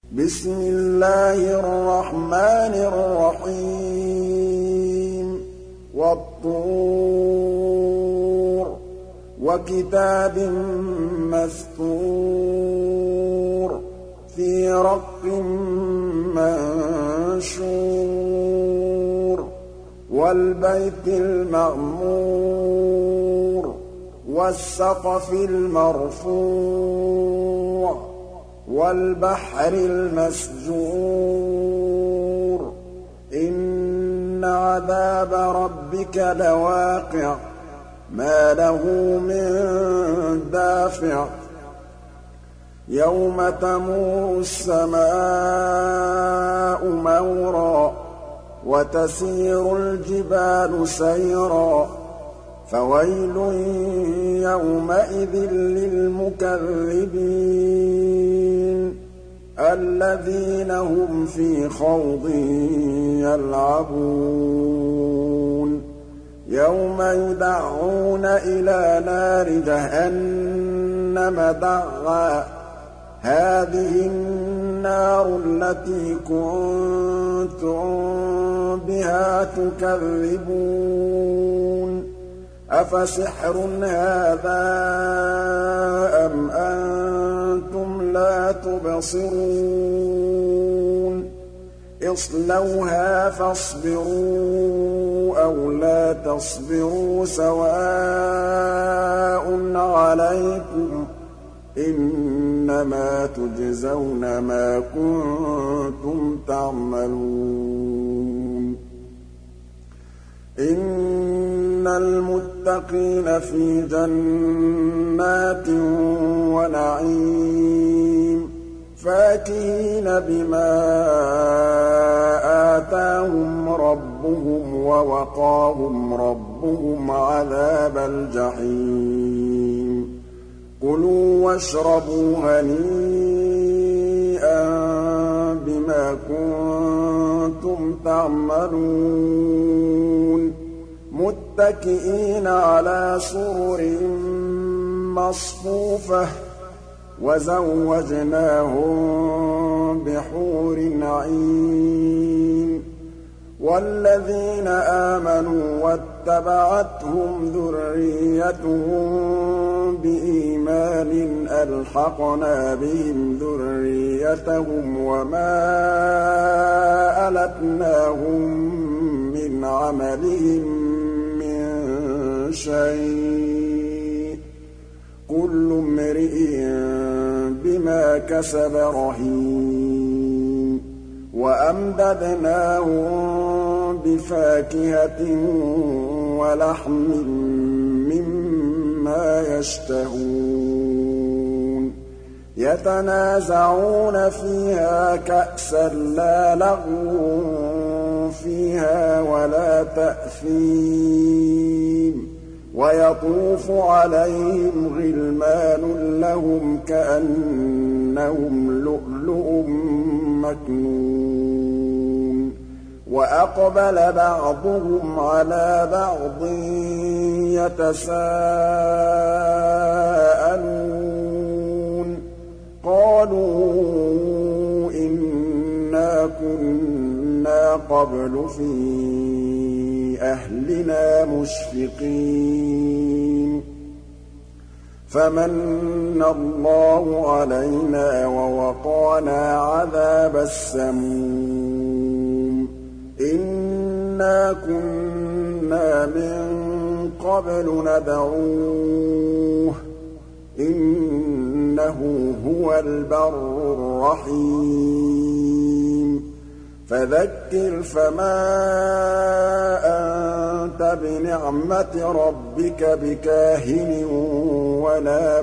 بسم الله الرحمن الرحيم والطور وكتاب مسطور في رق منشور والبيت المعمور والسقف المرفوع والبحر المسجور إن عذاب ربك لواقع ما له من دافع يوم تمور السماء مورا وتسير الجبال سيرا فويل يومئذ للمكذبين الذين هم في خوض يلعبون يوم يدعون إلى نار جهنم دعا هذه النار التي كنتم بها تكذبون أفسحر هذا أم أنتم لا تبصرون اصلوها فاصبروا أو لا تصبروا سواء عليكم إنما تجزون ما كنتم تعملون إن المتقين في جنات ونعيم فاكهين بما آتاهم ربهم ووقاهم ربهم عذاب الجحيم كلوا واشربوا هنيئا بما كنتم تعملون متكئين على سرر مصفوفة وزوجناهم بحور عين والذين آمنوا واتبعتهم ذريتهم بإيمان ألحقنا بهم ذريتهم وما ألتناهم من عملهم من شيء كل امرئ بما كسب رهين وأمددناهم بفاكهة ولحم مما يشتهون يتنازعون فيها كأسا لا لغو فيها ولا تأثيم ويطوف عليهم غلمان لهم كأنهم لؤلؤ مكنون وأقبل بعضهم على بعض يتساءلون قالوا إنا كنا قبل في أهلنا مشفقين فمن الله علينا ووقانا عذاب السموم إنا كنا من قبل ندعوه إنه هو البر الرحيم فذكر فما أنت بنعمة ربك بكاهن ولا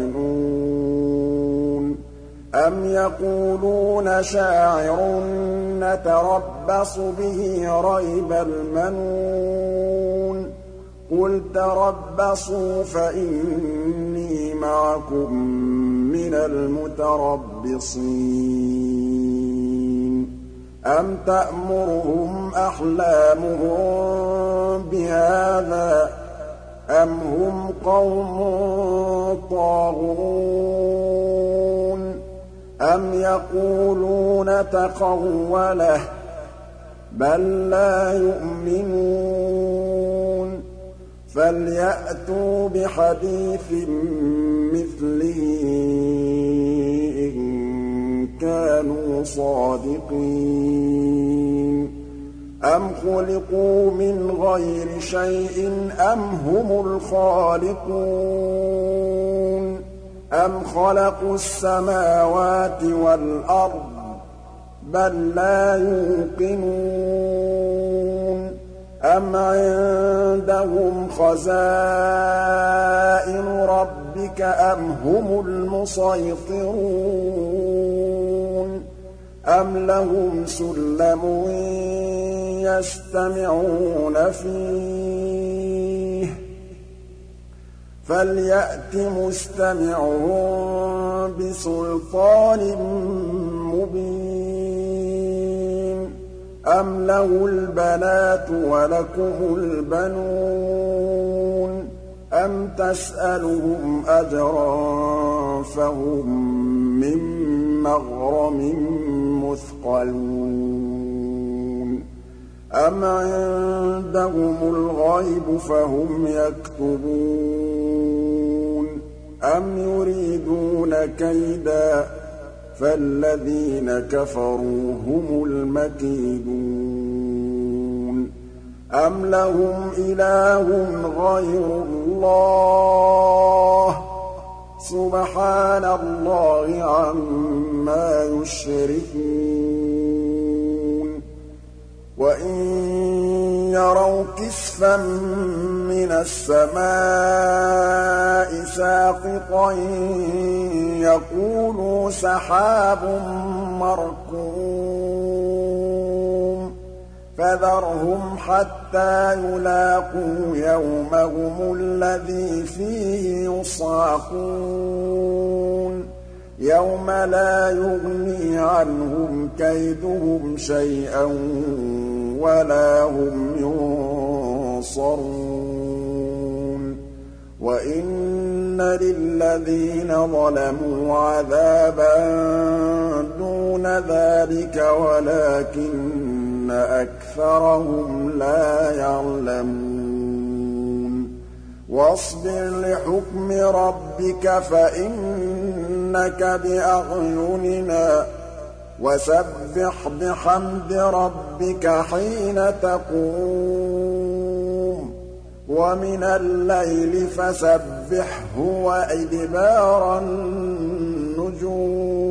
مجنون أم يقولون شاعر نتربص به ريب المنون قل تربصوا فإني معكم من المتربصين أم تأمرهم أحلامهم بهذا أم هم قوم طاغون أَمْ يَقُولُونَ تَقَوَّلَهُ ۚ بَل لَّا يُؤْمِنُونَ فَلْيَأْتُوا بِحَدِيثٍ مِّثْلِهِ إِن كَانُوا صَادِقِينَ أَمْ خُلِقُوا مِنْ غَيْرِ شَيْءٍ أَمْ هُمُ الْخَالِقُونَ أَمْ خَلَقُوا السَّمَاوَاتِ وَالْأَرْضَ ۚ بَل لَّا يُوقِنُونَ أَمْ عِندَهُمْ خَزَائِنُ رَبِّكَ أَمْ هُمُ الْمُصَيْطِرُونَ أَمْ لَهُمْ سُلَّمٌ يَسْتَمِعُونَ فِيهِ ۖ فَلْيَأْتِ مُسْتَمِعُهُم بِسُلْطَانٍ مُّبِينٍ أَمْ لَهُ الْبَنَاتُ وَلَكُمُ الْبَنُونَ أَمْ تَسْأَلُهُمْ أَجْرًا فَهُم مِّن مَّغْرَمٍ مُّثْقَلُونَ أَمْ عِندَهُمُ الْغَيْبُ فَهُمْ يَكْتُبُونَ أَمْ يُرِيدُونَ كَيْدًا ۖ فَالَّذِينَ كَفَرُوا هُمُ الْمَكِيدُونَ أَمْ لَهُمْ إِلَٰهٌ غَيْرُ اللَّهِ ۚ سُبْحَانَ اللَّهِ عَمَّا يُشْرِكُونَ وَإِن يَرَوْا كِسْفًا مِّنَ السَّمَاءِ سَاقِطًا يَقُولُوا سَحَابٌ مَّرْكُومٌ فَذَرْهُمْ حَتَّىٰ يُلَاقُوا يَوْمَهُمُ الَّذِي فِيهِ يُصْعَقُونَ يَوْمَ لَا يُغْنِي عَنْهُمْ كَيْدُهُمْ شَيْئًا وَلَا هُمْ يُنصَرُونَ وَإِنَّ لِلَّذِينَ ظَلَمُوا عَذَابًا دُونَ ذَٰلِكَ وَلَٰكِنَّ أَكْثَرَهُمْ لَا يَعْلَمُونَ وَاصْبِرْ لِحُكْمِ رَبِّكَ فَإِنَّكَ بِأَعْيُنِنَا وَسَبِّحْ بِحَمْدِ رَبِّكَ حِينَ تَقُومُ وَمِنَ اللَّيْلِ فَسَبِّحْهُ وَإِدْبَارَ النُّجُومِ